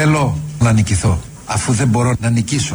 Θέλω να νικηθώ, αφού δεν μπορώ να νικήσω.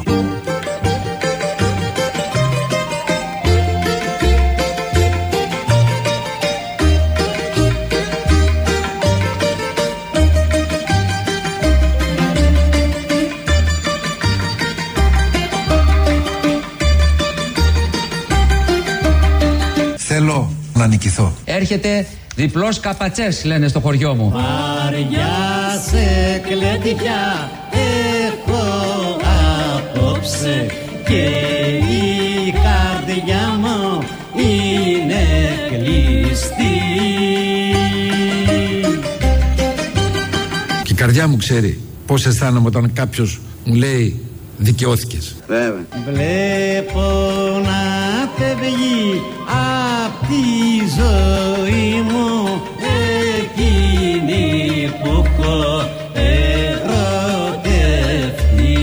Θέλω να νικηθώ. Έρχεται διπλός καπατσές, λένε στο χωριό μου. Βαριά σε κλαιτιά έχω απόψε και η καρδιά μου είναι κλειστή. Και η καρδιά μου ξέρει πώς αισθάνομαι όταν κάποιος μου λέει δικαιώθηκες. Βέβαια. Βλέπω να φεύγει απ' τη ζωή μου εκείνη που έχω ερωτευτεί.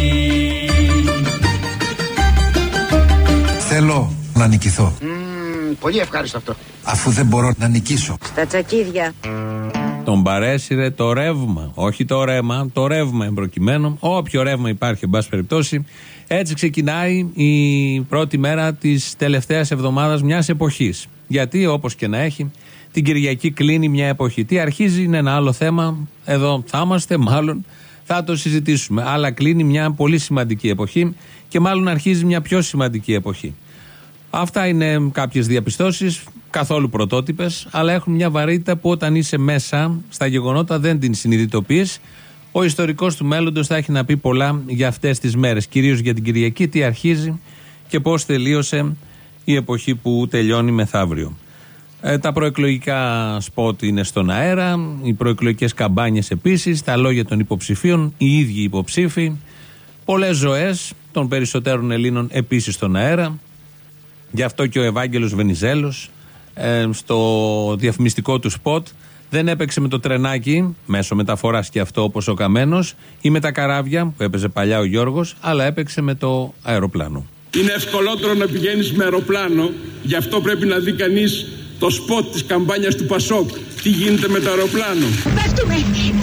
Θέλω να νικηθώ. Πολύ ευχάριστο αυτό. Αφού δεν μπορώ να νικήσω. Στα τσακίδια. Τον παρέσυρε το ρεύμα, όχι το ρέμα, το ρεύμα εμπροκειμένο. Όποιο ρεύμα υπάρχει, εν πάση περιπτώσει. Έτσι ξεκινάει η πρώτη μέρα της τελευταίας εβδομάδας μιας εποχής. Γιατί, όπως και να έχει, την Κυριακή κλείνει μια εποχή. Τι αρχίζει είναι ένα άλλο θέμα. Εδώ θα είμαστε, μάλλον θα το συζητήσουμε. Αλλά κλείνει μια πολύ σημαντική εποχή και μάλλον αρχίζει μια πιο σημαντική εποχή. Αυτά είναι κάποιες διαπιστώσεις, καθόλου πρωτότυπες, αλλά έχουν μια βαρύτητα που όταν είσαι μέσα στα γεγονότα δεν την συνειδητοποιείς. Ο ιστορικός του μέλλοντος θα έχει να πει πολλά για αυτές τις μέρες, κυρίως για την Κυριακή, τι αρχίζει και πώς τελείωσε η εποχή που τελειώνει μεθαύριο. Τα προεκλογικά σποτ είναι στον αέρα, οι προεκλογικές καμπάνιες επίσης, τα λόγια των υποψηφίων, οι ίδιοι υποψήφοι, πολλές ζωές των περισσότερων Ελλήνων επίσης στον αέρα. Γι' αυτό και ο Ευάγγελος Βενιζέλος στο διαφημιστικό του σποτ δεν έπαιξε με το τρενάκι, μέσω μεταφοράς και αυτό όπως ο Καμένος, ή με τα καράβια που έπαιζε παλιά ο Γιώργος, αλλά έπαιξε με το αεροπλάνο. Είναι ευκολότερο να πηγαίνεις με αεροπλάνο, γι' αυτό πρέπει να δει κανείς το σποτ της καμπάνιας του Πασόκ. Τι γίνεται με το αεροπλάνο. Πέφτουμε.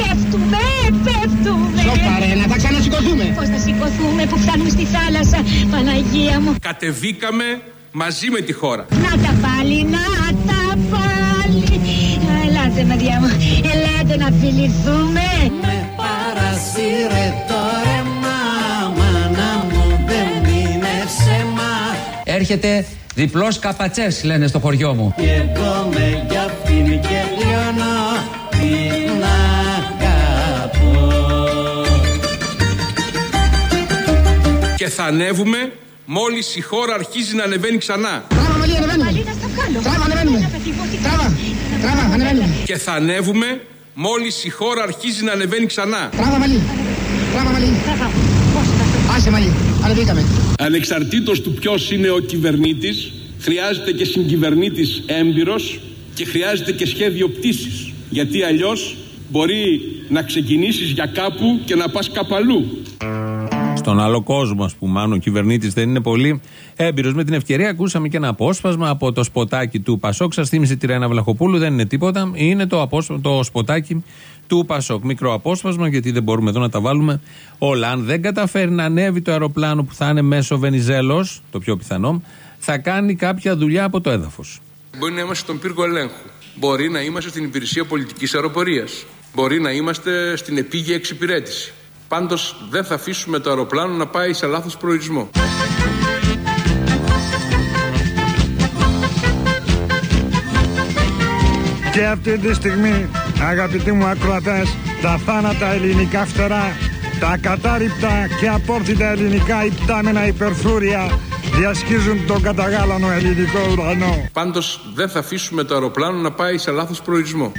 Σοπαρέ, να τα ξανασηκωθούμε. Πώς θα σηκωθούμε που φτάνουμε στη θάλασσα, Παναγία μου. Κατεβήκαμε μαζί με τη χώρα. Να τα πάλι. Ελάτε, μαδιά μου, ελάτε να φιληθούμε. Με παρασύρε το ρέμα, μάνα μου δεν είναι ψέμα. Έρχεται διπλός καπατσές, λένε στο χωριό μου. Και εγώ με για αυτήν και λιώνω την αγαπώ. Και θα ανέβουμε μόλις η χώρα αρχίζει να ανεβαίνει ξανά. Τράβα, Μαλή, ανεβαίνουμε. Τράβα, ανεβαίνουμε. Τράβα, ανεβαίνουμε. Και θα ανέβουμε μόλις η χώρα αρχίζει να ανεβαίνει ξανά. Τράβα, Μαλή. Άσε, Μαλή, ανεβήκαμε. Ανεξαρτήτως του ποιος είναι ο κυβερνήτης, χρειάζεται και συγκυβερνήτης έμπειρος και χρειάζεται και σχέδιο πτήσης. Γιατί αλλιώς μπορεί να ξεκινήσεις για κάπου και να πας κάπου αλλού. Στον άλλο κόσμο, ας πούμε, αν ο κυβερνήτης δεν είναι πολύ έμπειρος. Με την ευκαιρία ακούσαμε και ένα απόσπασμα από το σποτάκι του Πασόκ. Σας θύμισε τη Ρένα Βλαχοπούλου, δεν είναι τίποτα. Είναι το σποτάκι του Πασόκ. Μικρό απόσπασμα, γιατί δεν μπορούμε εδώ να τα βάλουμε όλα. Αν δεν καταφέρει να ανέβει το αεροπλάνο που θα είναι μέσω Βενιζέλος, το πιο πιθανό, θα κάνει κάποια δουλειά από το έδαφος. Μπορεί να είμαστε στον πύργο ελέγχου. Μπορεί να είμαστε στην υπηρεσία πολιτικής αεροπορίας. Μπορεί να είμαστε στην επίγεια εξυπηρέτηση. Πάντως δεν θα αφήσουμε το αεροπλάνο να πάει σε λάθος προορισμό. Και αυτή τη στιγμή, αγαπητοί μου ακροατές, τα θάνατα ελληνικά φτερά, τα ακατάρρυπτα και απόρθητα ελληνικά υπτάμενα υπερθούρια διασχίζουν τον καταγάλανο ελληνικό ουρανό. Πάντως δεν θα αφήσουμε το αεροπλάνο να πάει σε λάθος προορισμό.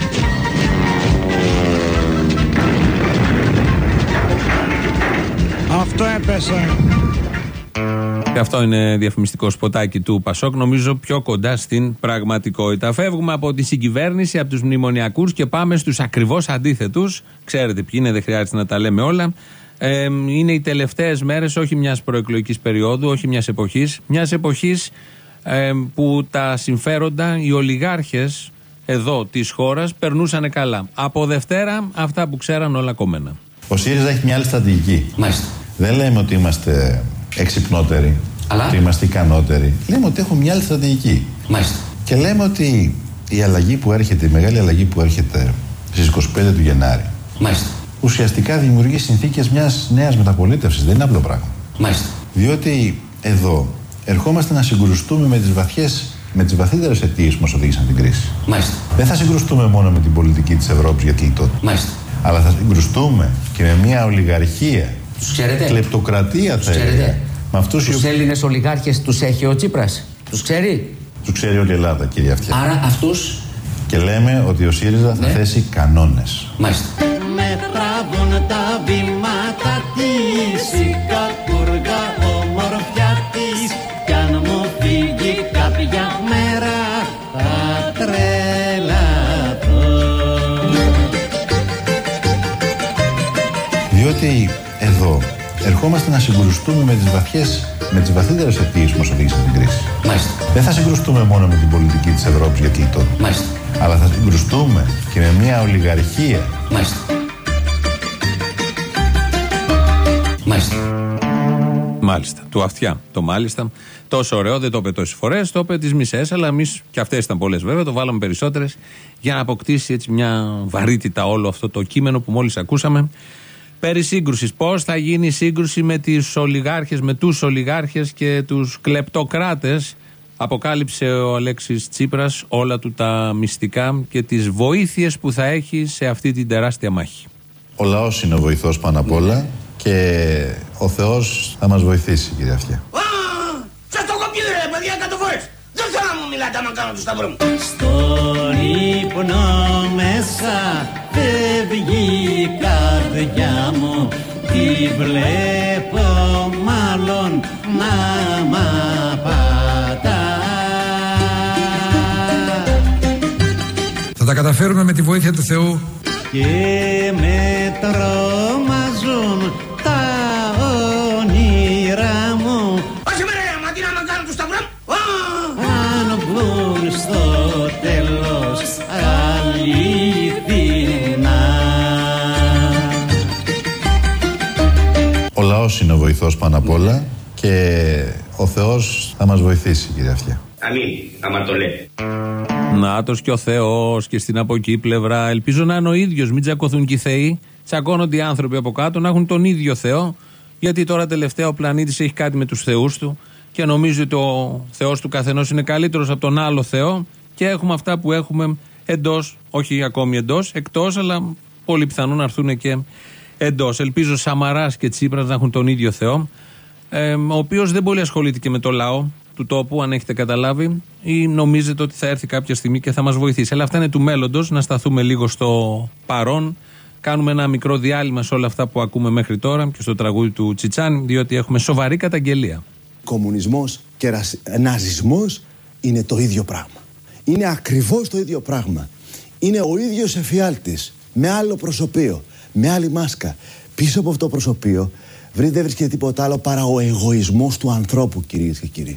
Αυτό έπεσε. Και αυτό είναι διαφημιστικό σποτάκι του Πασόκ, νομίζω πιο κοντά στην πραγματικότητα. Φεύγουμε από τη συγκυβέρνηση, από τους μνημονιακούς και πάμε στους ακριβώς αντίθετους. Ξέρετε ποιοι είναι, δεν χρειάζεται να τα λέμε όλα. Είναι οι τελευταίες μέρες όχι μιας προεκλογικής περίοδου, όχι μιας εποχής που τα συμφέροντα, οι ολιγάρχες εδώ της χώρας περνούσαν καλά. Από Δευτέρα αυτά που ξέραν όλα κομμένα. Ο ΣΥΡΙΖΑ έχει μια άλλη στρατηγική. Μάλιστα. Δεν λέμε ότι είμαστε εξυπνότεροι, ότι είμαστε ικανότεροι. Λέμε ότι έχουμε μια άλλη στρατηγική. Μάλιστα. Και λέμε ότι η αλλαγή που έρχεται, η μεγάλη αλλαγή που έρχεται στις 25 του Γενάρη, μάλιστα, ουσιαστικά δημιουργεί συνθήκες μιας νέας μεταπολίτευσης. Δεν είναι απλό πράγμα. Μάλιστα. Διότι εδώ ερχόμαστε να συγκρουστούμε με τις βαθύτερες αιτίες που μας οδήγησαν την κρίση. Μάλιστα. Δεν θα συγκρουστούμε μόνο με την πολιτική της Ευρώπης για τη λιτότητα. Μάλιστα. Αλλά θα συγκρουστούμε και με μια ολιγαρχία. Τους ξέρετε? Κλεπτοκρατία θα έλεγα. Τους Έλληνες ολιγάρχες τους έχει ο Τσίπρας? Τους ξέρει? Τους ξέρει όλη η Ελλάδα, κύριε Αυτιά. Άρα αυτούς. Και λέμε ότι ο ΣΥΡΙΖΑ θα θέσει κανόνες. Μάλιστα. Με τραβούν τα βήματα της, η κακούργα ομορφιά της, κι αν μου φύγει κάποια μέρα θα τρελαθώ. Διότι εδώ ερχόμαστε να συγκρουστούμε με τις βαθύτερες αιτίες που μας οδήγησαν την κρίση. Μάλιστα. Δεν θα συγκρουστούμε μόνο με την πολιτική της Ευρώπης για τη λιτότητα. Μάλιστα. Αλλά θα συγκρουστούμε και με μια ολιγαρχία. Μάλιστα. Μάλιστα. Μάλιστα. Του Αυτιά. Το μάλιστα. Τόσο ωραίο, δεν το είπε τόσες φορές, το είπε τις μισές, αλλά εμείς, και αυτές ήταν πολλές βέβαια, το βάλαμε περισσότερες για να αποκτήσει έτσι μια βαρύτητα όλο αυτό το κείμενο που μόλις ακούσαμε. Περί σύγκρουσης. Πώς θα γίνει η σύγκρουση με τις ολιγάρχες, με τους ολιγάρχες και τους κλεπτοκράτες. Αποκάλυψε ο Αλέξης Τσίπρας όλα του τα μυστικά και τις βοήθειες που θα έχει σε αυτή την τεράστια μάχη. Ο λαός είναι ο βοηθός πάνω απ' όλα και ο Θεός θα μας βοηθήσει, κύριε Αυτιά. Σας το έχω πει ρε παιδιά 100 φορές. Δεν θέλω να μου μιλάτε άμα κάνω το σταυρό μου. Στον ύπνο μέσα φεύγει η καρδιά μου, τη βλέπω μάλλον να μ' απατά. Θα τα καταφέρουμε με τη βοήθεια του Θεού. Και με τρομάζουν τα όνειρά μου. Όχι με ρε, μα τι να μ' κάνω το σταυρό μου. Αν βγουν στο τέλος αληθινά. Ο λαός είναι ο βοηθός πάνω απ' όλα και ο Θεός θα μας βοηθήσει, κύριε Αυτιά. Αμήν, άμα το λέει. Νάτος και ο Θεός και στην από εκεί πλευρά. Ελπίζω να είναι ο ίδιος, μην τσακωθούν και οι θεοί. Τσακώνονται οι άνθρωποι από κάτω, να έχουν τον ίδιο Θεό. Γιατί τώρα τελευταία ο πλανήτης έχει κάτι με τους θεούς του και νομίζει ότι ο Θεός του καθενός είναι καλύτερος από τον άλλο Θεό. Και έχουμε αυτά που έχουμε εντός, όχι ακόμη εντός, εκτός, αλλά πολύ πιθανόν να έρθουν και εντός. Ελπίζω Σαμαράς και Τσίπρας να έχουν τον ίδιο Θεό, ο οποίος δεν πολύ ασχολείται και με το λαό του τόπου, αν έχετε καταλάβει, ή νομίζετε ότι θα έρθει κάποια στιγμή και θα μας βοηθήσει. Αλλά αυτά είναι του μέλλοντος, να σταθούμε λίγο στο παρόν. Κάνουμε ένα μικρό διάλειμμα σε όλα αυτά που ακούμε μέχρι τώρα και στο τραγούδι του Τσιτσάνη, διότι έχουμε σοβαρή καταγγελία. Κομμουνισμός και ναζισμός είναι το ίδιο πράγμα. Είναι ακριβώς το ίδιο πράγμα. Είναι ο ίδιος εφιάλτης, με άλλο προσωπείο, με άλλη μάσκα. Πίσω από αυτό το προσωπείο δεν βρίσκεται τίποτα άλλο παρά ο εγωισμός του ανθρώπου, κυρίες και κύριοι.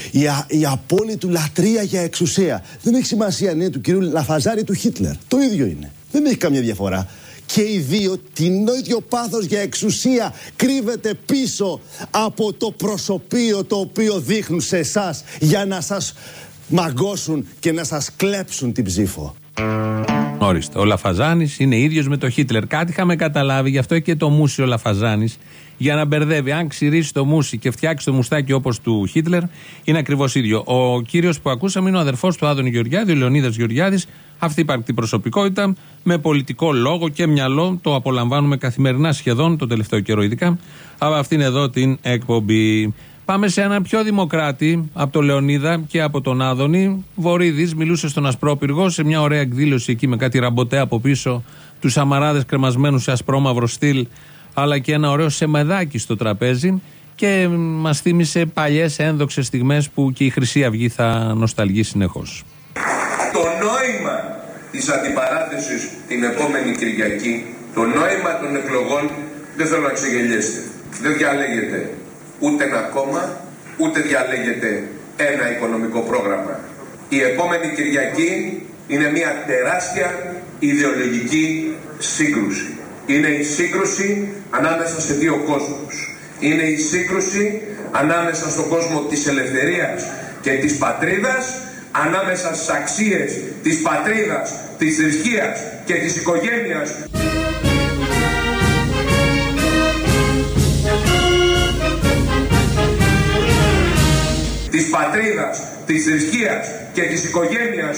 Η απόλυτη λατρεία για εξουσία. Δεν έχει σημασία αν είναι του κυρίου Λαφαζάρη ή του Χίτλερ. Το ίδιο είναι. Δεν έχει καμία διαφορά. Και οι δύο το ίδιο πάθος για εξουσία κρύβεται πίσω από το προσωπείο το οποίο δείχνουν σε εσάς για να σας μαγκώσουν και να σας κλέψουν την ψήφο. Ορίστε, ο Λαφαζάνης είναι ίδιος με το Χίτλερ. Κάτι είχαμε καταλάβει, γι' αυτό και το μουσι ο Λαφαζάνης, για να μπερδεύει. Αν ξηρίσει το μουσι και φτιάξει το μουστάκι όπως του Χίτλερ, είναι ακριβώς ίδιο. Ο κύριος που ακούσαμε είναι ο αδερφός του Άδωνη Γεωργιάδη, ο Λεωνίδας Γεωργιάδης. Αυτή υπαρκτή προσωπικότητα, με πολιτικό λόγο και μυαλό, το απολαμβάνουμε καθημερινά σχεδόν, τον τελευταίο καιρό ειδικά, από αυτήν εδώ την εκπομπή. Πάμε σε ένα πιο δημοκράτη από τον Λεωνίδα και από τον Άδωνη. Βορίδης μιλούσε στον Ασπρόπυργο σε μια ωραία εκδήλωση εκεί με κάτι ραμποτέ από πίσω, τους σαμαράδες κρεμασμένους σε ασπρόμαυρο στυλ, αλλά και ένα ωραίο σεμεδάκι στο τραπέζι, και μας θύμισε παλιές ένδοξες στιγμές που και η Χρυσή Αυγή θα νοσταλγεί συνεχώς. Το νόημα της αντιπαράθεσης την επόμενη Κυριακή, το νόημα των εκλογών, δεν θέλω να ξεγελιέσετε. Δεν διαλέγεται ούτε ένα κόμμα, ούτε διαλέγεται ένα οικονομικό πρόγραμμα. Η επόμενη Κυριακή είναι μια τεράστια ιδεολογική σύγκρουση. Είναι η σύγκρουση ανάμεσα σε δύο κόσμους. Είναι η σύγκρουση ανάμεσα στον κόσμο της ελευθερίας και της πατρίδας, ανάμεσα στις αξίες της πατρίδας, της θρησκείας και της οικογένειας. Της πατρίδας, της θρησκείας και της οικογένειας.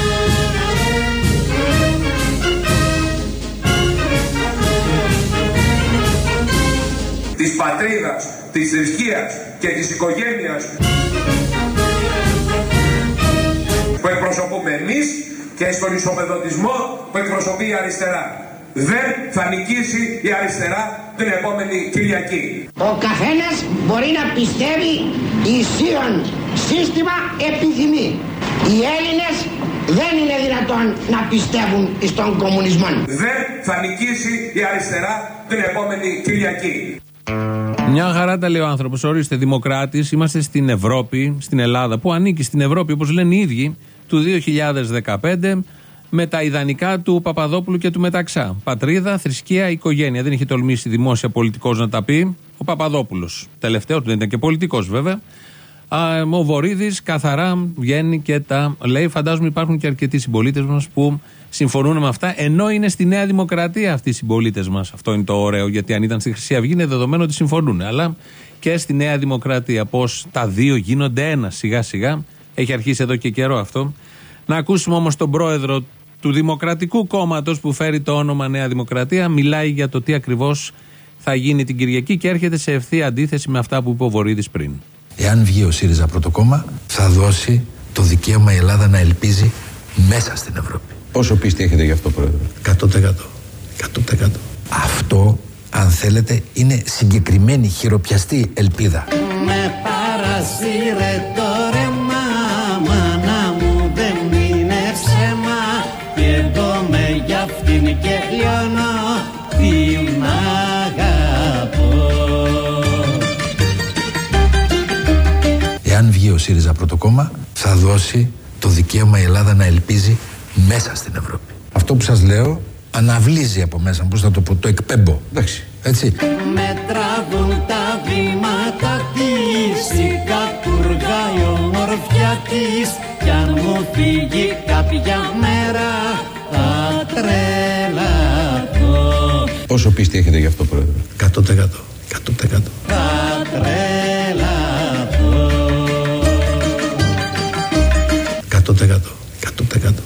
Της πατρίδας, της θρησκείας και της οικογένειας που εκπροσωπούμε εμείς και στον ισοπεδωτισμό που εκπροσωπεί η αριστερά. Δεν θα νικήσει η αριστερά την επόμενη Κυριακή. Ο καθένας μπορεί να πιστεύει ισχύον σύστημα επιθυμεί. Οι Έλληνες δεν είναι δυνατόν να πιστεύουν στον κομμουνισμό. Δεν θα νικήσει η αριστερά την επόμενη Κυριακή. Μια χαρά τα λέει ο άνθρωπος. Ορίστε, δημοκράτης, είμαστε στην Ευρώπη, στην Ελλάδα, που ανήκει στην Ευρώπη, όπως λένε οι ίδιοι, του 2015, με τα ιδανικά του Παπαδόπουλου και του Μεταξά. Πατρίδα, θρησκεία, οικογένεια. Δεν είχε τολμήσει δημόσια πολιτικός να τα πει ο Παπαδόπουλος. Τελευταίος, δεν ήταν και πολιτικός βέβαια. Ο Βορίδης καθαρά βγαίνει και τα λέει. Φαντάζομαι υπάρχουν και αρκετοί συμπολίτες μας που συμφωνούν με αυτά, ενώ είναι στη Νέα Δημοκρατία αυτοί οι συμπολίτες μας. Αυτό είναι το ωραίο, γιατί αν ήταν στη Χρυσή Αυγή είναι δεδομένο ότι συμφωνούν. Αλλά και στη Νέα Δημοκρατία, πώς τα δύο γίνονται ένα σιγά σιγά. Έχει αρχίσει εδώ και καιρό αυτό. Να ακούσουμε όμως τον πρόεδρο του Δημοκρατικού Κόμματος που φέρει το όνομα Νέα Δημοκρατία. Μιλάει για το τι ακριβώς θα γίνει την Κυριακή και έρχεται σε ευθεία αντίθεση με αυτά που είπε ο Βορίδης πριν. Εάν βγει ο ΣΥΡΙΖΑ πρωτοκόμμα, θα δώσει το δικαίωμα η Ελλάδα να ελπίζει μέσα στην Ευρώπη. Πόσο πίστη έχετε γι' αυτό, Πρόεδρε? 100%. Αυτό, αν θέλετε, είναι συγκεκριμένη χειροπιαστή ελπίδα. Με παρασύρε το ρέμα, μάνα μου δεν είναι ψέμα, και εγώ με γι' αυτήν και λιώνω την αγαπώ. Εάν βγει ο ΣΥΡΙΖΑ πρωτοκόμμα, θα δώσει το δικαίωμα η Ελλάδα να ελπίζει μέσα στην Ευρώπη. Αυτό που σας λέω αναβλύζει από μέσα, πώς θα το πω, το εκπέμπω. Εντάξει, έτσι. Με τραβούν τα βήματα της, η κατουργάει ομορφιά της, κι αν μου φύγει κάποια μέρα θα τρελαθώ. Πόσο πίστη έχετε γι' αυτό, Πρόεδρε? 100%. Θα τρελαθώ. 100%.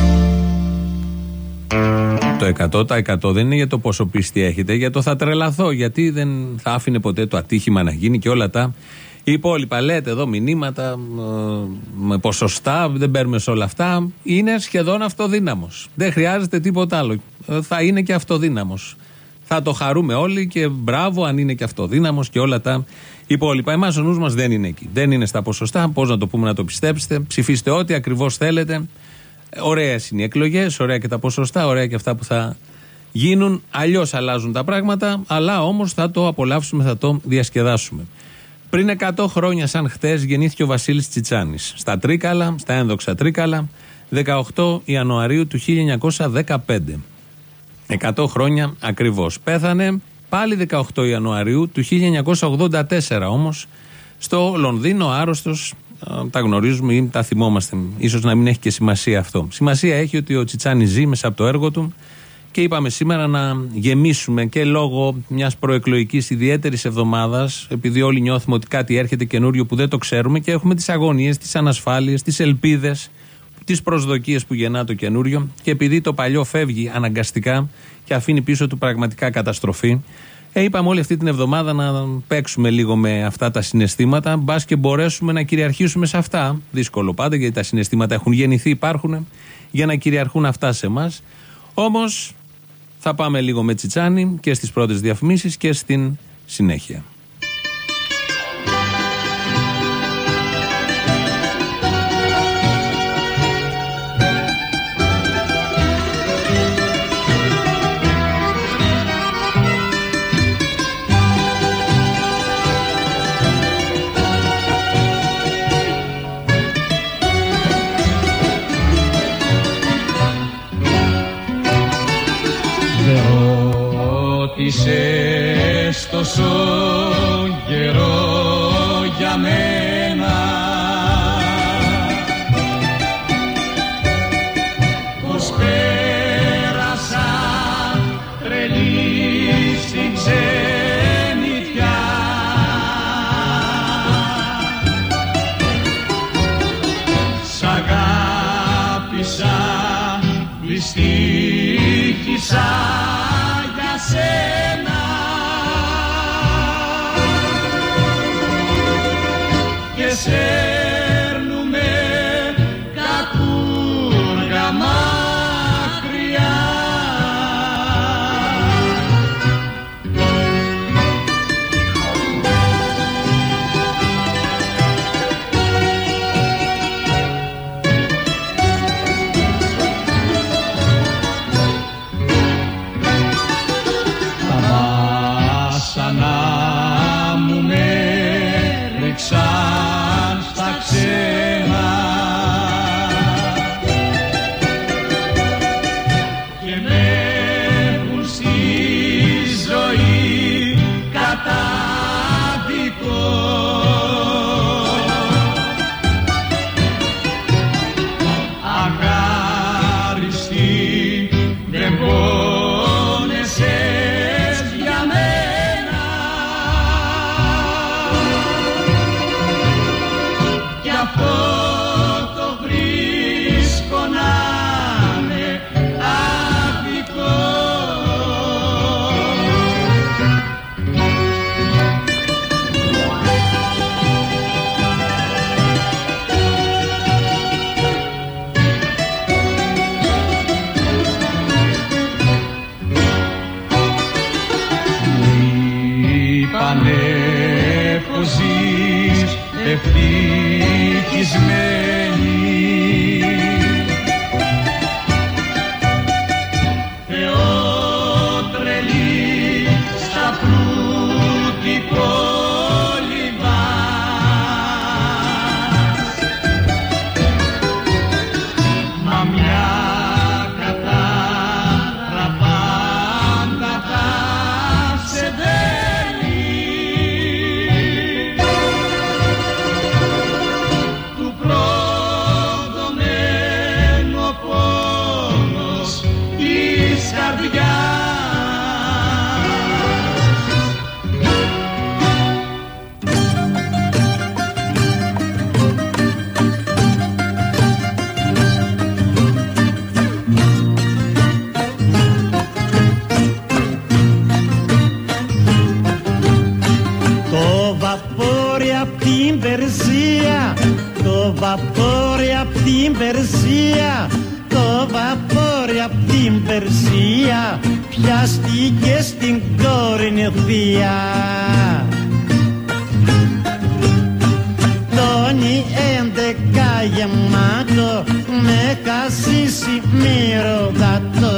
Το 100% δεν είναι για το πόσο πίστη έχετε, για το θα τρελαθώ, γιατί δεν θα άφηνε ποτέ το ατύχημα να γίνει και όλα τα υπόλοιπα. Λέτε εδώ μηνύματα με ποσοστά, δεν παίρνουμε σε όλα αυτά. Είναι σχεδόν αυτοδύναμος. Δεν χρειάζεται τίποτα άλλο. Θα είναι και αυτοδύναμος. Θα το χαρούμε όλοι και μπράβο αν είναι και αυτοδύναμος και όλα τα υπόλοιπα. Εμάς ο νους μας δεν είναι εκεί. Δεν είναι στα ποσοστά. Πώς να το πούμε, να το πιστέψετε? Ψηφίστε ό,τι ακριβώς θέλετε. Ωραίες είναι οι εκλογές, ωραία και τα ποσοστά, ωραία και αυτά που θα γίνουν. Αλλιώς αλλάζουν τα πράγματα, αλλά όμως θα το απολαύσουμε, θα το διασκεδάσουμε. Πριν 100 χρόνια, σαν χτες, γεννήθηκε ο Βασίλης Τσιτσάνης. Στα Τρίκαλα, στα ένδοξα Τρίκαλα, 18 Ιανουαρίου του 1915. 100 χρόνια ακριβώς. Πέθανε πάλι 18 Ιανουαρίου του 1984 όμως, στο Λονδίνο, άρρωστος. Τα γνωρίζουμε ή τα θυμόμαστε. Ίσως να μην έχει και σημασία αυτό. Σημασία έχει ότι ο Τσιτσάνης ζει μέσα από το έργο του και είπαμε σήμερα να γεμίσουμε και λόγω μιας προεκλογικής ιδιαίτερης εβδομάδας, επειδή όλοι νιώθουμε ότι κάτι έρχεται καινούριο που δεν το ξέρουμε και έχουμε τις αγωνίες, τις ανασφάλειες, τις ελπίδες, τις προσδοκίες που γεννά το καινούριο, και επειδή το παλιό φεύγει αναγκαστικά και αφήνει πίσω του πραγματικά καταστροφή. Είπαμε όλη αυτή την εβδομάδα να παίξουμε λίγο με αυτά τα συναισθήματα, μπας και μπορέσουμε να κυριαρχήσουμε σε αυτά. Δύσκολο πάντα, γιατί τα συναισθήματα έχουν γεννηθεί, υπάρχουν, για να κυριαρχούν αυτά σε εμάς. Όμως θα πάμε λίγο με Τσιτσάνη και στις πρώτες διαφημίσεις και στην συνέχεια. Φώτισες τόσο καιρό για μένα, πως πέρασα τρελή στην ξενιτιά. Σ' αγάπησα, δυστύχησα για σένα και σέρνουμε κακούργα μακριά. Στα ξένα και με έχουν στη ζωή κατάδικο. Αγάριστη δεν πόνεσες για μένα κι αυτό το βρίσκω να είναι άδικο. Είπανε πως ζεις ευτυχισμένη, θεότρελη στα πλούτη πόλη μας, μα μια κατάρα πάντα θα σε δένει. Του προδομένο πόνος της καρδιάς. Το βαπόρι απ' την Περσία, το βαπόρι απ' την Περσία, το βαπόρι απ' την Περσία πιάστηκε στην Κορινθία. Τόνι 11 γεμάτο με χασίσι μυρωδατό.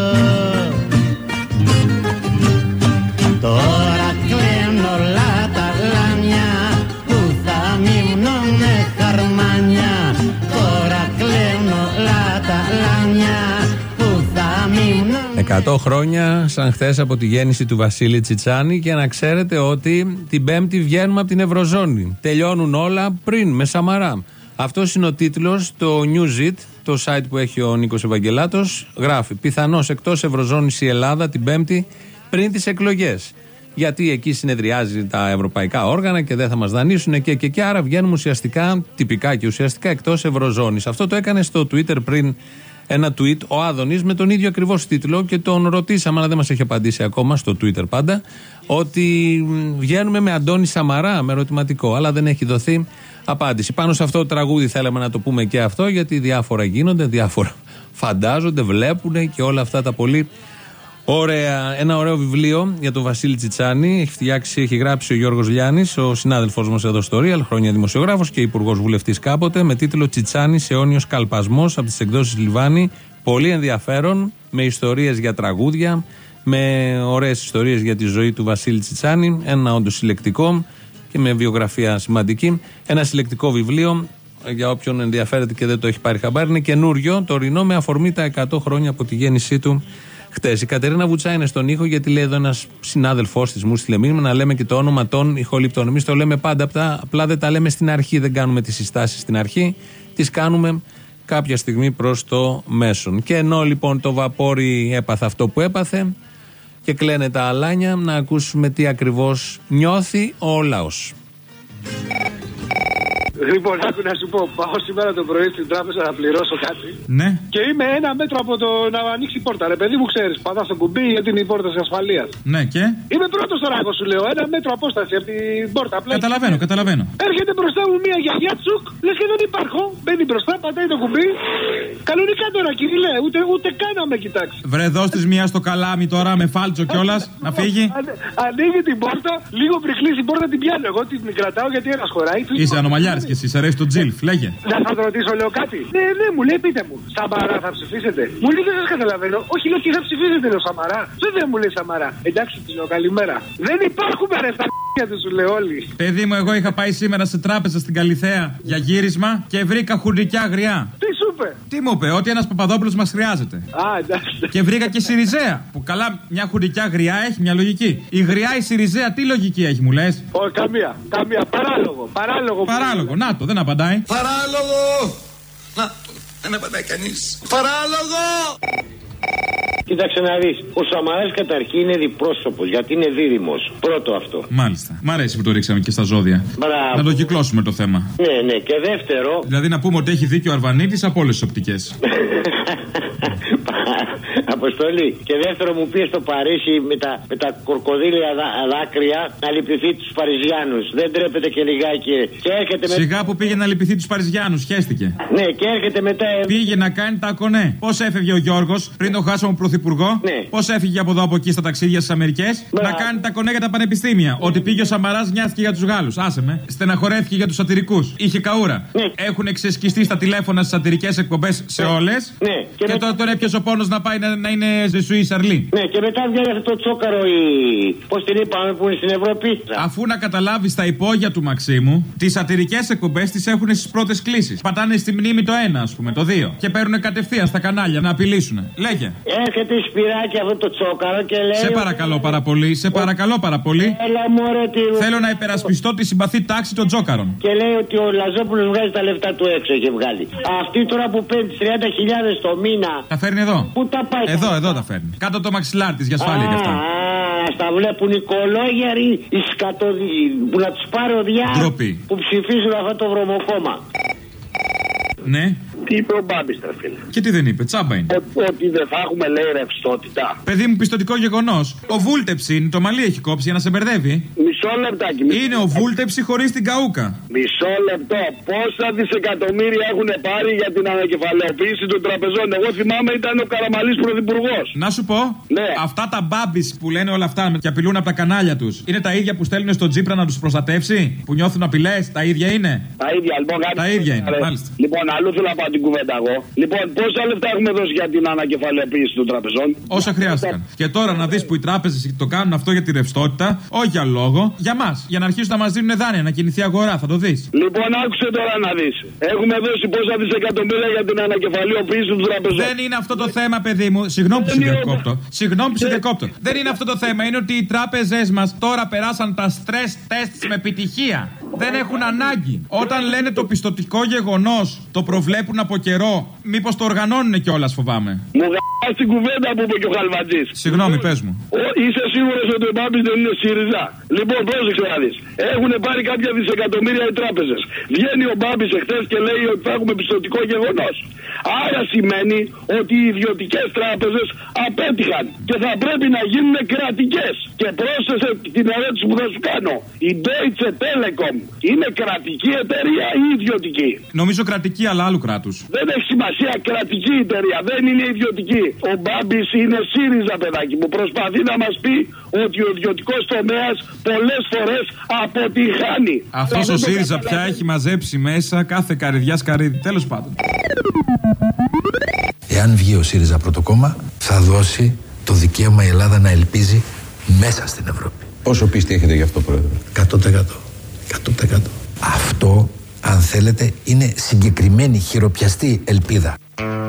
Τώρα κλαίνω όλα τα λάνια που θα μείνουνε χαρμάνια. Τώρα κλαίνω όλα τα λάνια που θα μείνουνε. 100 χρόνια σαν χθες από τη γέννηση του Βασίλη Τσιτσάνη, και να ξέρετε ότι την Πέμπτη βγαίνουμε από την Ευρωζώνη. Τελειώνουν όλα πριν με Σαμαρά. Αυτός είναι ο τίτλος. Το Newsit, το site που έχει ο Νίκος Ευαγγελάτος, γράφει: πιθανώς εκτός Ευρωζώνης η Ελλάδα την Πέμπτη πριν τις εκλογές. Γιατί εκεί συνεδριάζει τα ευρωπαϊκά όργανα και δεν θα μας δανείσουν και άρα βγαίνουμε ουσιαστικά, τυπικά και ουσιαστικά, εκτός Ευρωζώνης. Αυτό το έκανε στο Twitter πριν ένα tweet ο Άδωνης με τον ίδιο ακριβώς τίτλο και τον ρωτήσαμε, αλλά δεν μας έχει απαντήσει ακόμα, στο Twitter πάντα, ότι βγαίνουμε με Αντώνη Σαμαρά, με ερωτηματικό, αλλά δεν έχει δοθεί απάντηση. Πάνω σε αυτό το τραγούδι θέλαμε να το πούμε και αυτό, γιατί διάφορα γίνονται, διάφορα φαντάζονται, βλέπουν και όλα αυτά τα πολύ ωραία. Ένα ωραίο βιβλίο για τον Βασίλη Τσιτσάνη έχει γράψει ο Γιώργος Λιάννης, ο συνάδελφός μας εδώ στο Real, χρόνια δημοσιογράφος και υπουργός βουλευτής κάποτε, με τίτλο «Τσιτσάνης αιώνιος καλπασμός», από τις εκδόσεις Λιβάνη. Πολύ ενδιαφέρον, με ιστορίες για τραγούδια, με ωραίες ιστορίες για τη ζωή του Βασίλη Τσιτσάνη. Ένα όντως συλλεκτικό και με βιογραφία σημαντική. Ένα συλλεκτικό βιβλίο για όποιον ενδιαφέρεται και δεν το έχει πάρει χαμπάρι. Είναι καινούριο, τωρινό, με αφορμή τα 100 χρόνια από τη γέννησή του χτες. Η Κατερίνα Βουτσά είναι στον ήχο, γιατί λέει εδώ ένας συνάδελφός της μου στείλε μήνυμα να λέμε και το όνομα των ηχοληπτών. Εμείς το λέμε πάντα, απλά δεν τα λέμε στην αρχή, δεν κάνουμε τις συστάσεις στην αρχή, τις κάνουμε κάποια στιγμή προς το μέσον. Και ενώ λοιπόν το βαπόρι έπαθε αυτό που έπαθε και κλαίνε τα αλάνια, να ακούσουμε τι ακριβώς νιώθει ο λαός. Λοιπόν, άκου να σου πω, πάω σήμερα το πρωί στην τράπεζα να πληρώσω κάτι. Ναι. Και είμαι 1 μέτρο από το να ανοίξει η πόρτα. Ρε παιδί μου, ξέρεις, πατά στο κουμπί γιατί είναι η πόρτα της ασφαλείας. Ναι, και. Είμαι πρώτος στον ράγκο, σου λέω. 1 μέτρο απόσταση από την πόρτα. Καταλαβαίνω. Έρχεται μπροστά μου μια γιαγιά τσουκ, λες και δεν υπάρχω. Μπαίνει μπροστά, πατάει το κουμπί. Κανονικά τώρα, κύριε, ούτε καν να με κοιτάξει. Βρε, δώσ' της μία στο καλάμι τώρα με φάλτσο κιόλας να φύγει. Ανοίγει την πόρτα, λίγο πριν κλείσει την πόρτα την πιάνω. Εγώ την κρατάω γιατί ένας χωράει. Είσαι ανομαλιάρης κι εσύ, αρέσει το τζιλφ, λέγε. Να σας ρωτήσω, λέω κάτι. Ναι, μου λέει, πείτε μου. Σαμαρά θα ψηφίσετε. Μου λέει, δεν σας καταλαβαίνω. Όχι, λέω, τι θα ψηφίσετε, λέω, Σαμαρά. Δεν μου λέει Σαμαρά. Εντάξει, τη λέω, καλημέρα. Δεν υπάρχουν ρε στα του, σου λέω όλοι. Παιδί μου, εγώ είχα πάει σήμερα σε τράπεζα στην Καλιθέα για γύρισμα και βρήκα χουντικιά γριά. Τι σου είπε? Τι μου είπε, ότι ένας Παπαδόπουλος μας χρειάζεται. Εντάξει. Και βρήκα και Σιριζέα. Που καλά, μια χουντικιά γριά έχει μια λογική. Η γριά η Σιριζέα τι λογική έχει, μου λες? Όχι, καμία. Παράλογο. Να το, δεν απαντάει. Παράλογο! Να, δεν απαντάει κανείς. Παράλογο! Κοίταξε να δεις. Ο Σαμαράς καταρχήν είναι διπρόσωπος, γιατί είναι δίδυμος. Πρώτο αυτό. Μάλιστα. Μ' αρέσει που το ρίξαμε και στα ζώδια. Μπράβο. Να το κυκλώσουμε το θέμα. Ναι. Και δεύτερο. Δηλαδή να πούμε ότι έχει δίκιο ο Αρβανίτης από όλες τις οπτικές. Αποστολή. Και δεύτερο, μου πει στο Παρίσι με τα κορκοδίλια δάκρυα να λυπηθεί τους Παριζιάνους. Δεν τρέπεται και λιγάκι. Και έρχεται Σιγά που πήγε να λυπηθεί τους Παριζιάνους, χέστηκε. Ναι, και έρχεται μετά. Πήγε να κάνει τα κονέ. Πώς έφευγε ο Γιώργος πριν το χάσαμε πρωθυπουργό? Ναι. Πώς έφυγε από εδώ από εκεί στα ταξίδια στις Αμερικές? Να κάνει τα κονέ για τα πανεπιστήμια. Ότι πήγε ο Σαμαράς, νοιάστηκε για τους Γάλλους. Άσε με. Στεναχωρέθηκε για τους σατυρικούς. Είχε καούρα. Ναι. Έχουν ξεσκιστεί στα τηλέφωνα στις σατυρικές εκπομπές σε όλες. Ναι. Και τώρα τον έπιασε ο πόνος να πάει να είναι Ζεσουή Σαρλί. Ναι, και μετά βγαίνει αυτό το τσόκαρο πώς την είπαμε που είναι στην Ευρώπη. Αφού να καταλάβεις τα υπόγεια του Μαξίμου, τις σατυρικές εκπομπές τις έχουν στις πρώτες κλήσεις. Πατάνε στη μνήμη το 1, ας πούμε, το 2. Και παίρνουν κατευθείαν στα κανάλια να απειλήσουν. Λέγε. Έρχεται η Σπυράκη αυτό το τσόκαρο και λέει. Σε παρακαλώ πάρα πολύ, Έλα, μωρέ, Θέλω να υπερασπιστώ τη συμπαθή τάξη των τζόκαρων. Και λέει ότι ο Λαζόπουλος βγάζει τα λεφτά του έξω, έχει βγάλει. Αυτή τώρα που παίρνει 30.000 το μήνα. Τα φέρνει εδώ. Πού τα πάει? Εδώ τα φέρνει. Κάτω το μαξιλάρι της για ασφάλεια και αυτά. Στα βλέπουν οι κολόγεροι, οι που να τους πάρει ο διάρκεια που ψηφίζουν αυτό το βρωμοκόμμα. Ναι. Τι είπε ο Μπάμπης, φίλε? Και τι δεν είπε, τσάμπα είναι. Ότι δεν θα έχουμε, λέει, ρευστότητα. Παιδί μου, πιστωτικό γεγονός. Ο Βούλτεψιν, το μαλλί έχει κόψει για να σε μπερδεύει. Μισό λεπτάκι. Είναι ο Βούλτεψη χωρίς την καούκα. Μισό λεπτό. Πόσα δισεκατομμύρια έχουν πάρει για την ανακεφαλαιοποίηση των τραπεζών? Εγώ θυμάμαι ήταν ο Καραμαλής πρωθυπουργός. Να σου πω, ναι. Αυτά τα μπάμπης που λένε όλα αυτά και απειλούν από τα κανάλια τους, είναι τα ίδια που στέλνουν στον Τζίπρα να τους προστατεύσει? Που νιώθουν απειλές? Τα ίδια είναι. Τα ίδια είναι, μάλιστα. Λοιπόν, αλλού θέλω να πάω την κουβέντα εγώ. Λοιπόν, πόσα λεφτά έχουμε δώσει για την ανακεφαλαιοποίηση των τραπεζών? Όσα χρειάστηκαν. Και τώρα να δεις που οι τράπεζες το κάνουν αυτό για τη ρευστότητα, όχι για λόγο, για μας. Για να αρχίσουν να μας δίνουν δάνεια, να κινηθεί αγορά, θα το δεις. Λοιπόν, άκουσε τώρα να δεις. Έχουμε δώσει πόσα δισεκατομμύρια για την ανακεφαλαιοποίηση των τραπεζών. Δεν είναι αυτό το θέμα, παιδί μου. Συγγνώμη που σε διακόπτω. Δεν είναι αυτό το θέμα. Είναι ότι οι τράπεζες μας τώρα περάσαν τα stress tests με επιτυχία. Δεν έχουν ανάγκη. Όταν λένε το πιστωτικό γεγονός, το προβλέπουν από καιρό. Μήπως το οργανώνουν κιόλας, φοβάμαι. Μου γαμπάς την κουβέντα που είπε και ο Χαλβατζής. Συγγνώμη, πες μου. Είσαι σίγουρος ότι ο Μπάμπης δεν είναι ΣΥΡΙΖΑ? Λοιπόν, πρόσεξε να δεις. Έχουν πάρει κάποια δισεκατομμύρια οι τράπεζες. Βγαίνει ο Μπάμπης εχθές και λέει ότι θα έχουμε πιστωτικό γεγονός. Άρα σημαίνει ότι οι ιδιωτικές τράπεζες απέτυχαν και θα πρέπει να γίνουν κρατικές. Και πρόσθεσε την ερώτηση που θα σου κάνω. Η Deutsche Telekom είναι κρατική εταιρεία ή ιδιωτική? Νομίζω κρατική, αλλά άλλου κράτους. Δεν έχει σημασία, κρατική εταιρεία, δεν είναι ιδιωτική. Ο Μπάμπης είναι ΣΥΡΙΖΑ, παιδάκι μου. Προσπαθεί να μας πει ότι ο ιδιωτικός τομέας πολλές φορές αποτυχάνει. Αυτός ο ΣΥΡΙΖΑ πια έχει μαζέψει μέσα κάθε καρυδιά σκαρίδι. Τέλος πάντων. Εάν βγει ο ΣΥΡΙΖΑ πρωτοκόμμα, θα δώσει το δικαίωμα η Ελλάδα να ελπίζει μέσα στην Ευρώπη. Πόσο πίστη έχετε γι' αυτό, Πρόεδρε? 100%. Αυτό, αν θέλετε, είναι συγκεκριμένη χειροπιαστή ελπίδα.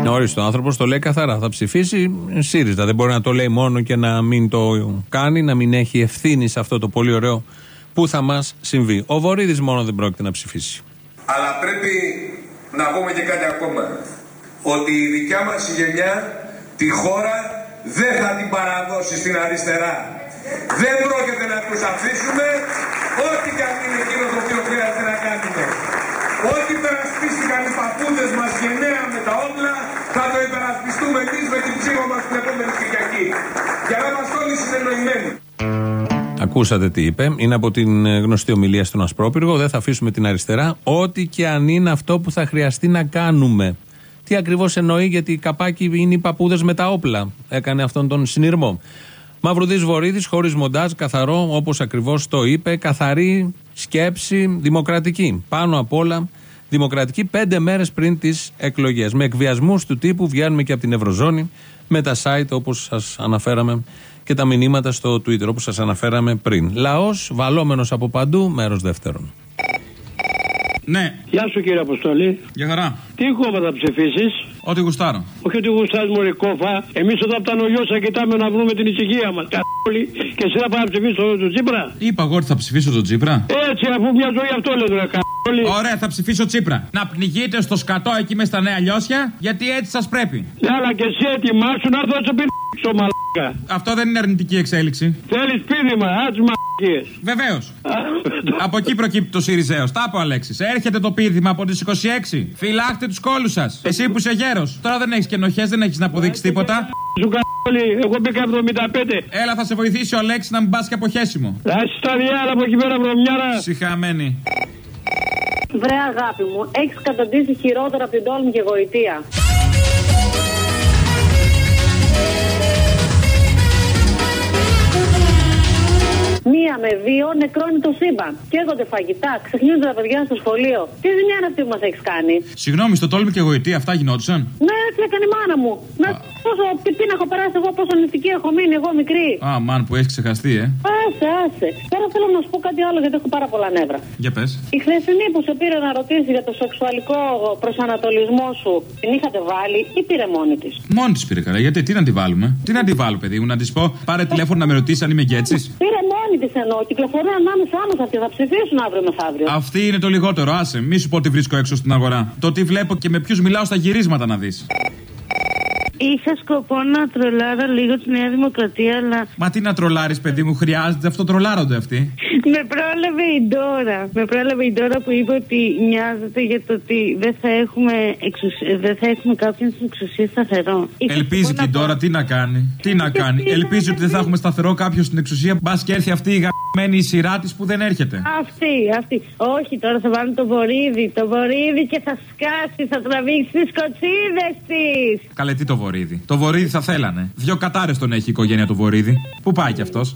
Ορίστε, ο άνθρωπος το λέει καθαρά. Θα ψηφίσει ΣΥΡΙΖΑ. Δεν μπορεί να το λέει μόνο και να μην το κάνει, να μην έχει ευθύνη σε αυτό το πολύ ωραίο που θα μας συμβεί. Ο Βορίδης μόνο δεν πρόκειται να ψηφίσει. Αλλά πρέπει να πούμε και κάτι ακόμα. Ότι η δικιά μας γενιά τη χώρα δεν θα την παραδώσει στην αριστερά. Δεν πρόκειται να τους αφήσουμε, ό,τι και αν είναι εκείνο το οποίο χρειάζεται να κάνουμε. Ό,τι υπερασπίστηκαν οι παππούδες μας γενναία με τα όπλα, θα το υπερασπιστούμε εμείς με την ψήφο μας την επόμενη Κυριακή. Για να είμαστε όλοι συνεννοημένοι. Ακούσατε τι είπε. Είναι από την γνωστή ομιλία στον Ασπρόπυργο. Δεν θα αφήσουμε την αριστερά, ό,τι και αν είναι αυτό που θα χρειαστεί να κάνουμε. Τι ακριβώς εννοεί, γιατί καπάκι είναι οι παππούδες με τα όπλα. Έκανε αυτόν τον συνειρμό. Μαυρουδής Βορίδης, χωρίς μοντάζ, καθαρό, όπως ακριβώς το είπε, καθαρή σκέψη, δημοκρατική. Πάνω απ' όλα, δημοκρατική 5 μέρες πριν τις εκλογές. Με εκβιασμούς του τύπου βγαίνουμε και από την Ευρωζώνη, με τα site όπως σας αναφέραμε και τα μηνύματα στο Twitter όπως σας αναφέραμε πριν. Λαός, βαλόμενος από παντού, μέρος δεύτερον. Ναι. Γεια σου κύριε Αποστολή. Για χαρά. Τι κόμμα θα ψηφίσεις? Ό,τι γουστάρω. Όχι ότι γουστάρεις μωρέ κόφα. Εμείς όταν από τα νογιώσα κοιτάμε να βρούμε την ησυχία μας. Και εσύ θα πάει να ψηφίσεις τον Τσίπρα. Είπα εγώ ότι θα ψηφίσω τον Τσίπρα. Έτσι, αφού μια ζωή αυτό λένε ρε Ωραία, θα ψηφίσω Τσίπρα. Να πνιγείτε στο σκατό εκεί μες στα Νέα Λιώσια, γιατί έτσι σας πρέπει. Αλλά και εσύ ετοιμάσου να έρθω να σε πίνω μαλάκα. Αυτό δεν είναι αρνητική εξέλιξη. Θέλεις πίνημα, άτσι μαλακίες. Βεβαίως. Από εκεί προκύπτει το ΣΥΡΙΖΑΕΟΣ. Τα πω, Αλέξης. Έρχεται το πείδημα από τις 26. Φυλάχτε τους κόλους σας. Εσύ που είσαι γέρος. Τώρα δεν έχεις και ενοχές, δεν έχεις να αποδείξεις τίποτα. Σου καλή, εγώ μπήκα 75. Έλα, θα σε βοηθήσει ο Αλέξης να μην πας και από χέσιμο. Άσυ τα διάλα από εκεί πέρα βρωμιάρα. Συχαμένη. Βρε αγάπη μου, έχεις καταντήσει χειρότερα από την τόλμη και γοητεία. Μία με δύο νεκρώνει το σύμπαν. Καίγονται φαγητά, ξεχνιούνται τα παιδιά στο σχολείο. Τι ζημιά είναι αυτή που μας έχεις κάνει? Συγγνώμη, στο τόλμη και γοητεία αυτά γινόντουσαν? Ναι, έτσι έκανε η μάνα μου. Πόσο τι να έχω περάσει εγώ, πόσο νηστική έχω μείνει εγώ μικρή. Α, μαν που έχει ξεχαστεί, Άσε. Τώρα θέλω να σου πω κάτι άλλο γιατί έχω πάρα πολλά νεύρα. Για πες. Η χθεσινή που σε πήρε να ρωτήσει για το σεξουαλικό προσανατολισμό σου, την είχατε βάλει ή πήρε μόνη της? Μόνη της πήρε, καλά. Γιατί, τι να τη βάλουμε? Τι να τη βάλω, παιδί μου, να της πω πάρε τηλέφωνο να με ρωτήσει αν είμαι γκέτσης? Πήρε μόνη της εννοώ. Κυκλοφορούν ανάμεσά μας αυτοί. Θα ψηφίσουν αύριο μεθαύριο. Αυτή είναι το λιγότερο, άσε. Μη σου πω τι βρίσκω έξω στην αγορά. Το τι βλέπω και με ποιους μιλάω στα γυρίσματα να δεις. Είχα σκοπό να τρολάρω λίγο τη Νέα Δημοκρατία, αλλά. Μα τι να τρολάρεις, παιδί μου, χρειάζεται αυτό, τρολάρονται αυτοί. Με πρόλαβε η Ντόρα. Με πρόλαβε η Ντόρα που είπε ότι νοιάζεται για το ότι δεν θα έχουμε κάποιον στην εξουσία σταθερό. Ελπίζει και η Ντόρα τι να κάνει. Τι να κάνει. Ελπίζει ότι δεν θα έχουμε σταθερό κάποιον στην εξουσία. Μπα και έρθει αυτή η γαμμένη σειρά τη που δεν έρχεται. Αυτή. Όχι, τώρα θα βάλουν το βορίδι. Το βορίδι και θα σκάσει, θα τραβήξει τις κοτσίδες της. Καλέ, τι το βορίδι. Το βορίδι θα θέλανε. 2 κατάρες τον έχει η οικογένεια του βορίδι. Πού πάει κι αυτός?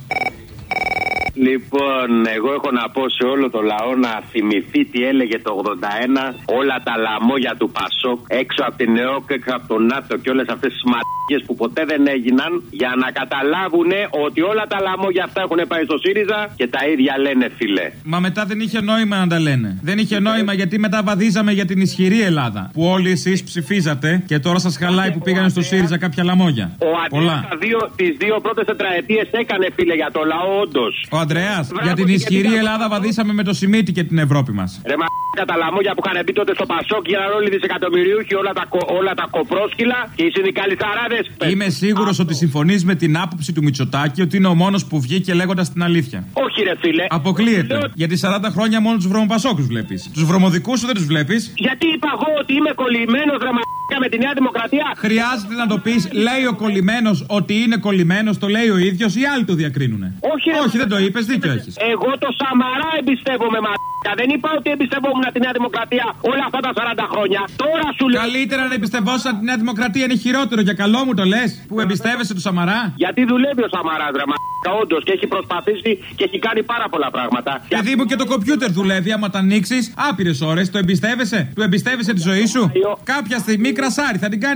Λοιπόν, εγώ έχω να πω σε όλο το λαό να θυμηθεί τι έλεγε το 81 όλα τα λαμόγια του Πασόκ έξω από την ΕΟΚ, έξω από το ΝΑΤΟ και όλες αυτές τις μαλακίες που ποτέ δεν έγιναν, για να καταλάβουν ότι όλα τα λαμόγια αυτά έχουν πάει στο ΣΥΡΙΖΑ και τα ίδια λένε, φίλε. Μα μετά δεν είχε νόημα να τα λένε. Δεν είχε νόημα γιατί μετά βαδίζαμε για την ισχυρή Ελλάδα που όλοι εσείς ψηφίζατε και τώρα σας χαλάει που πήγανε στο ΣΥΡΙΖΑ κάποια λαμόγια. Ο Αντρέας τις 2 πρώτες τετραετίες έκανε, φίλε, για το λαό, όντως. Ο Ανδρέας, για την ισχυρή Ελλάδα βαδίσαμε με το Σιμίτι και την Ευρώπη μας. Ρε μα τα λαμόγια που είχαν μπει τότε στο Πασόκ γίνανε όλοι δισεκατομμυριούχοι, όλα τα κοπρόσκυλα και οι συνδικαλισταράδες. Είμαι σίγουρος ότι συμφωνείς με την άποψη του Μητσοτάκη ότι είναι ο μόνος που βγήκε λέγοντας την αλήθεια. Όχι, ρε φίλε. Αποκλείεται. Γιατί 40 χρόνια μόνο τους βρωμοπασόκους βλέπεις. Τους βρωμοδικούς σου δεν τους βλέπεις. Γιατί είπα εγώ ότι είμαι κολλημένος, ρε με τη Νέα Δημοκρατία. Χρειάζεται να το πεις, λέει ο κολλημένος ότι είναι κολλημένος, το λέει ο ίδιος, οι άλλοι το διακρίνουνε. Όχι, δεν το είπες, δίκιο έχεις. Εγώ το Σαμαρά εμπιστεύομαι, δεν είπα ότι εμπιστευόμουν τη Νέα Δημοκρατία όλα αυτά τα 40 χρόνια. Τώρα σου λέω. Καλύτερα να εμπιστευόσαι τη Νέα Δημοκρατία, είναι χειρότερο. Για καλό μου το λες, που εμπιστεύεσαι του Σαμαρά. Γιατί δουλεύει ο Σαμαράς, ρε όντως, και έχει προσπαθήσει και έχει κάνει πάρα πολλά πράγματα. Παιδί μου, και το κομπιούτερ δουλεύει, άμα τα ανοίξει άπειρες ώρες. Το εμπιστεύεσαι, του εμπιστεύεσαι τη ζωή σου. Κάποια στιγμή κρασάρι, θα την κάνει τη μαλακία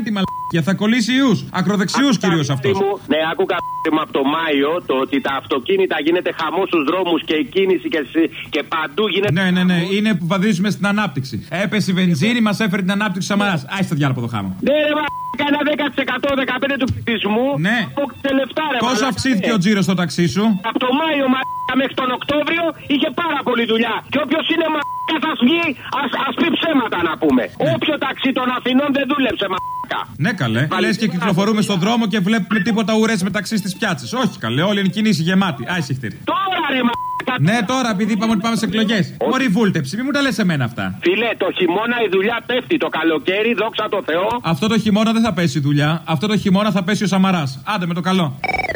Για θα κολλήσει ιούς. Ακροδεξιούς κυρίως αυτός. Ναι, άκου μου από το Μάιο το ότι τα αυτοκίνητα γίνεται χαμό στους δρόμους και η κίνηση και παντού γίνεται. Ναι. Είναι που βαδίζουμε στην ανάπτυξη. Έπεσε η βενζίνη, μας έφερε την ανάπτυξη Σαμαράς. Άσε τα διάλογο από το χάμο. Ναι, ρε ένα 10%-15% του πληθυσμού. Ναι. Λεφτά, ρε, πόσο αυξήθηκε ο τζίρος στο ταξί σου? Από το Μάιο μέχρι τον Οκτώβριο είχε πάρα πολλή δουλειά. Και όποιος είναι θα βγει, ας πει ψέματα να πούμε. Ναι. Όποιο ταξί των Αθηνών δεν δούλεψε Ναι, καλέ. Λες και κυκλοφορούμε στον δρόμο και βλέπουμε τίποτα ουρές μεταξύ στις πιάτσες. Όχι, καλέ. Όλη είναι κίνηση γεμάτη. Άισε χτύρι. Τώρα ρε Ναι, τώρα επειδή είπαμε ότι πάμε σε εκλογές. Μωρή βούλτεψη, μη μου τα λες εμένα αυτά. Φίλε, το χειμώνα η δουλειά πέφτει. Το καλοκαίρι, δόξα τω Θεώ. Αυτό το χειμώνα δεν θα πέσει η δουλειά. Αυτό το χειμώνα θα πέσει ο Σαμαράς. Άντε με το καλό.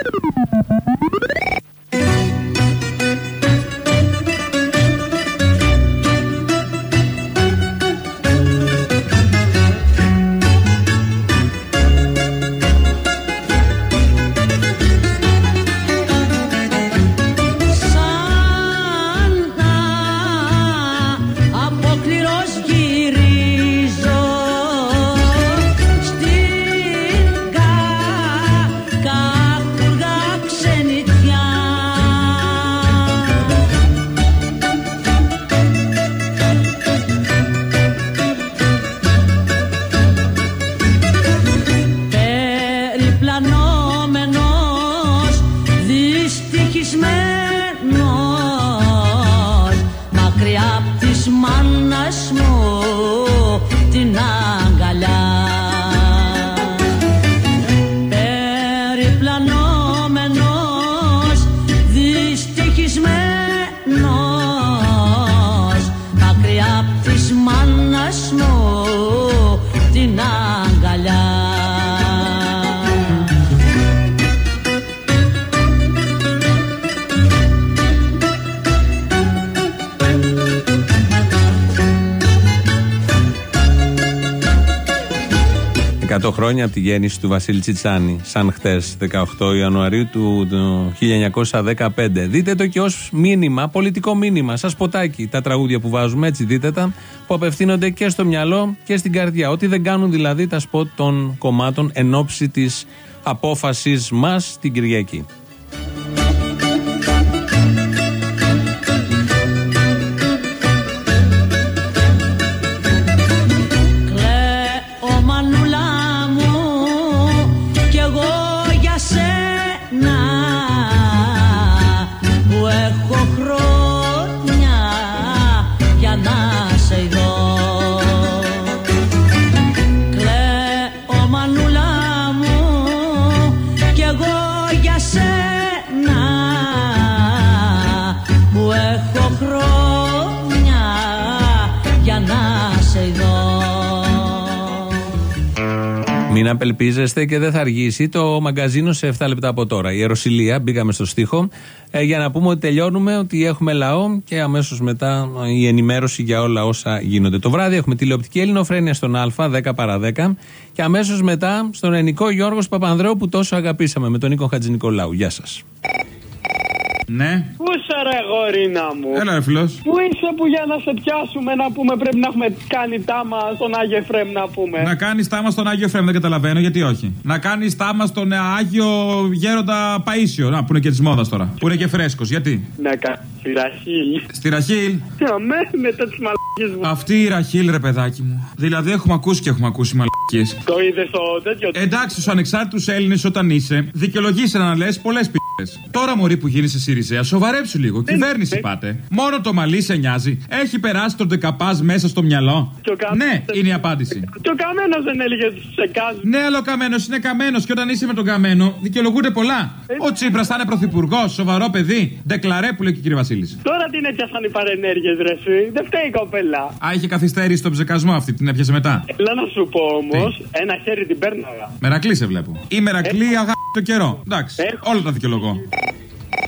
Χρόνια από τη γέννηση του Βασίλη Τσιτσάνη, σαν χτες 18 Ιανουαρίου του 1915. Δείτε το και ως μήνυμα, πολιτικό μήνυμα, σαν σποτάκι τα τραγούδια που βάζουμε, έτσι δείτε τα, που απευθύνονται και στο μυαλό και στην καρδιά. Ό,τι δεν κάνουν δηλαδή τα σποτ των κομμάτων εν ώψη της απόφασης μας την Κυριακή. Μην απελπίζεστε και δεν θα αργήσει το μαγκαζίνο σε 7 λεπτά από τώρα. Η Ιεροσυλία, μπήκαμε στο στίχο, για να πούμε ότι τελειώνουμε, ότι έχουμε λαό και αμέσως μετά η ενημέρωση για όλα όσα γίνονται. Το βράδυ έχουμε τηλεοπτική ελληνοφρένεια στον Α, 10 παρά 10, και αμέσως μετά στον Ενικό Γιώργος Παπανδρέου που τόσο αγαπήσαμε, με τον Νίκο Χατζηνικολάου. Γεια σας. Ναι. Πού είσαι ρε γορίνα μου? Έλα ρε φίλος. Πού είσαι που για να σε πιάσουμε να πούμε πρέπει να έχουμε κάνει τάμα στον Άγιο Εφραίμ να πούμε? Να κάνεις τάμα στον Άγιο Εφραίμ, δεν καταλαβαίνω γιατί όχι. Να κάνεις τάμα στον Άγιο Γέροντα Παΐσιο, να που είναι και της μόδας τώρα. Που είναι και φρέσκος, γιατί? Να κάνεις στη Ραχήλ. Στη Ραχήλ. Μετά τις μαλακίες μου. Αυτή η Ραχήλ ρε παιδάκι μου. Δηλαδή έχουμε ακούσει και έχουμε ακούσει μαλακίες. Το είδες το τέτοιο? Εντάξει, στους ανεξάρτητους Έλληνες όταν είσαι, δικαιολογείσαι να λες πολλές p***ες. Τώρα μωρή που γίνεσαι ΣΥΡΙΖΑ, σοβαρέψου λίγο. Κυβέρνηση πάτε. Μόνο το μαλλί σε νοιάζει. Έχει περάσει τον Δεκαπάζ μέσα στο μυαλό? Ναι, είναι η απάντηση. Και ο Καμένος δεν έλεγε σε κάζ. Ναι, αλλά ο Καμένος είναι Καμένος και όταν είσαι με τον Καμένο δικαιολογούνται πολλά. Ο Τσίπρας θα είναι πρωθυπουργός, σοβαρό παιδί. Ντεκλαρέ που λέει και ο κ. Βασίλης. Τώρα την έπιασαν οι παρενέργειες, ρε εσύ. Δεν φταίει η κοπέλα. Α, είχε καθυστέρηση στον ψεκασμό αυτή, την έπιασε μετά. Έλα να σου πω όμως, ένα χέρι την πέρναγα. Μερακλή σε βλέπω. Ή Μερακλή αγάπη το καιρό. Εντάξει, όλα τα δικαιολογώ.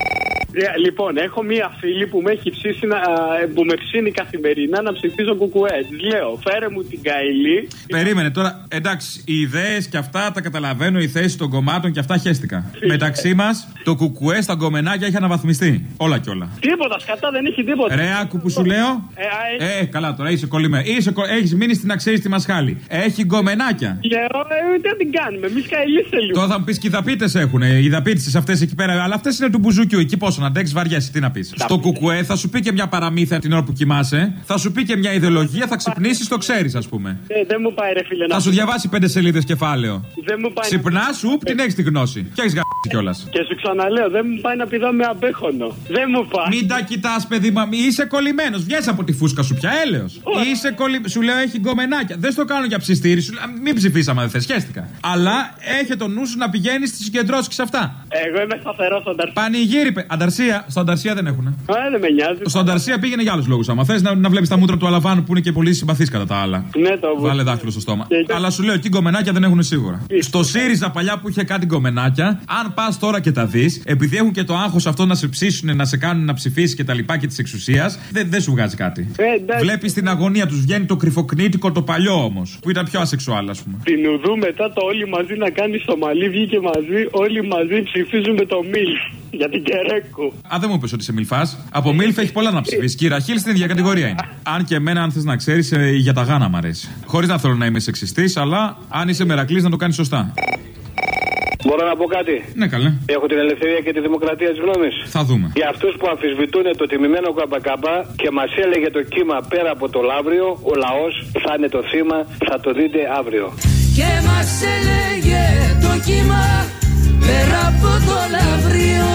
Λοιπόν, έχω μία φίλη που με έχει ψήσει που με ψήνει καθημερινά να ψηφίζω κουκουέ. Της λέω, φέρε μου την Καηλή. Περίμενε τώρα, εντάξει, οι ιδέες και αυτά τα καταλαβαίνω, οι θέσεις των κομμάτων και αυτά χέστηκα. Μεταξύ μας, το κουκουέ στα γκομενάκια έχει αναβαθμιστεί. Όλα κι όλα. Τίποτα, σκατά δεν έχει τίποτα. Ρε, άκου που σου λέω. Καλά τώρα, είσαι κολλημένο. Έχεις μείνει στην αξίριστη μασχάλη. Έχει γκομενάκια. Λέω, δεν την κάνουμε. Εμείς Καηλή θέλουμε. Τώρα θα μου πεις και οι δαπίτες έχουν. Οι δαπίτες αυτές εκεί πέρα. Αλλά αυτές είναι του μπουζούκιου. Εκεί πόσο να αντέξεις, βαριέσαι. Τι να πεις. Στο κουκουέ θα σου πει και μια παραμύθια την ώρα που κοιμάσαι. Θα σου πει και μια ιδεολογία. Θα ξυπνήσεις, το ξέρεις, ας πούμε. Δεν μου πάει, ρε φίλε. Θα σου διαβάσει 5 σελίδες κεφάλαιο. Δεν μου πάει. Ξυπνά, σου, την έχεις τη γνώση. Και έχεις γαμπήσει κιόλας. Και σου ξαναλέω, δεν μου πάει να πηδώ με απέχονο. Δεν μου πάει. Μην τα κοιτάς, παιδί μου. Είσαι κολλημένος. Βγες από τη φούσκα σου πια, έλεος. Είσαι σου λέω, έχει γκομενάκια. Δεν στο κάνω για ψιστήρι. Μην ψηφίσαμε, δεν θεσχέστηκα. Αλλά έχει το νου σου να πηγαίνει στις συγκεντρώσεις και αυτά. Εγώ είμαι σταθερός στον Ανταρσία. Πανηγύρι, Ανταρσία. Στο Ανταρσία δεν έχουνε. Δεν με νοιάζει. Στο Ανταρσία πήγαινε για άλλους λόγους. Άμα θες να βλέπεις τα μούτρα του Αλαβάνου που είναι και πολύ συμπαθείς κατά τα άλλα. Ναι, το βάλε δάχτυλο στο στόμα. Αλλά σου λέω, εκεί γκομενάκια δεν έχουν σίγουρα. Στο ΣΥΡΙΖΑ παλιά που είχε κάτι γκομενάκια, αν πας τώρα και τα δεις, επειδή έχουν και το άγχος αυτό να σε ψήσουν, να σε κάνουν να ψηφίσεις και τα λοιπά και της εξουσίας, δεν σου βγάζει κάτι. Βλέπεις την αγωνία τους, βγαίνει το κρυφοκνήτικο το παλιό όμως, που ήταν πιο ασεξουάλ, ας πούμε. Την Ουδού μετά το όλοι μαζί να κάνει στο Μαλί, βγήκε μαζί, όλοι μαζί ψηφίζουμε το Μιλφ για την Κερέκου. Δεν μου είπες ότι είσαι Μιλφάς. Από Μιλφ έχει πολλά να ψηφίσεις. Και η Ραχίλ στην ίδια κατηγορία είναι. Αν και εμένα, αν θες να ξέρεις, για τα γάνα μ' αρέσει. Χωρίς να θέλω να είμαι σεξιστής, αλλά αν είσαι Μερακλής να το κάνεις σωστά. Μπορώ να πω κάτι? Ναι, καλά. Έχω την ελευθερία και τη δημοκρατία της γνώμης. Θα δούμε. Για αυτούς που αμφισβητούν το τιμημένο ΚΚ και μας έλεγε το κύμα πέρα από το λαύριο, ο λαός θα είναι το θύμα, θα το δείτε αύριο. Και μας έλεγε το κύμα πέρα από το λαύριο,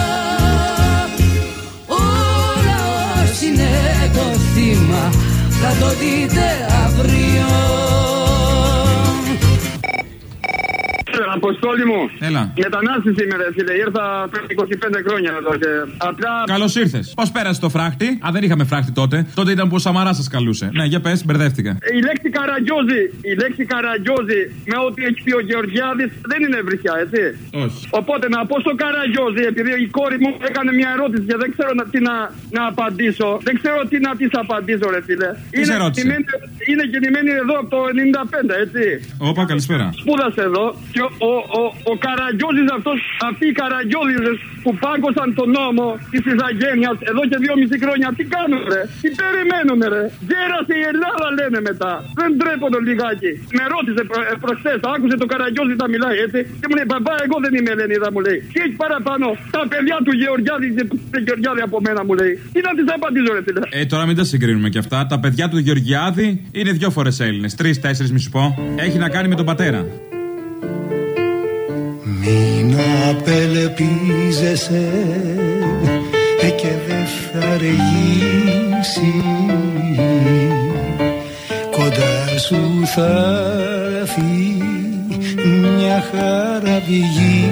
ο λαός είναι το θύμα, θα το δείτε αύριο. Αποστόλη μου. Έλα. Μετανάστη σήμερα, φίλε. Ήρθα πριν 25 χρόνια εδώ και απλά. Καλώς ήρθες. Πώς πέρασε το φράχτη? Δεν είχαμε φράχτη τότε. Τότε ήταν που ο Σαμαράς σας καλούσε. Ναι, για πες, μπερδεύτηκα. Η λέξη Καραγκιόζη με ό,τι έχει πει ο Γεωργιάδης δεν είναι ευρυχιά, έτσι. Όχι. Οπότε να πω στο Καραγκιόζη, επειδή η κόρη μου έκανε μια ερώτηση και δεν ξέρω τι να απαντήσω. Δεν ξέρω τι να της απαντήσω, ρε φίλε. Είναι γεννημένη εδώ από το 95, έτσι. Όπα, καλησπέρα. Σπούδασε εδώ και ο Καραγκιόζης αυτοί οι Καραγκιόζηδες που πάγκωσαν τον νόμο της Ιθαγένειας εδώ και 2,5 χρόνια, τι κάνουν ρε, τι περιμένουν ρε. Γέρασε η Ελλάδα λένε μετά. Δεν τρέπονται λιγάκι. Με ρώτησε προχθές, άκουσε το Καραγκιόζη να μιλάει έτσι και μου λέει μπαμπά εγώ δεν είμαι Ελληνίδα μου λέει. Τι έχει παραπάνω τα παιδιά του Γεωργιάδη και του Γεωργιάδη από μένα μου λέει. Τι να τις απαντήσω ρε φίλε. Τώρα μην τα συγκρίνουμε κι αυτά. Τα παιδιά του Γεωργιάδη είναι 2 φορές Έλληνες. 3-4 μη σου πω. Έχει να κάνει με τον πατέρα. Μην απελπίζεσαι και δεν θα αργήσει, κοντά σου θα έρθει μια χαραβηγή,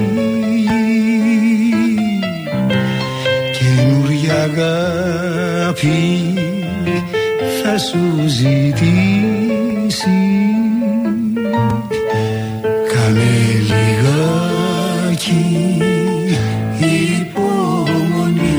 καινούρια αγάπη θα σου ζητήσει. Κάνε λιγάκι υπομονή.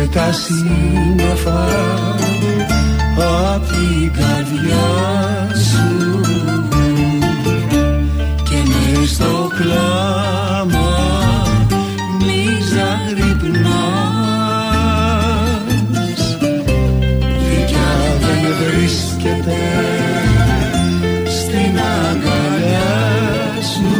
και τα σύννεφα απ' την καρδιά σου και μες στο κλάμα μη ζαγρυπνάς, δικιά δεν βρίσκεται στην αγκαλιά σου.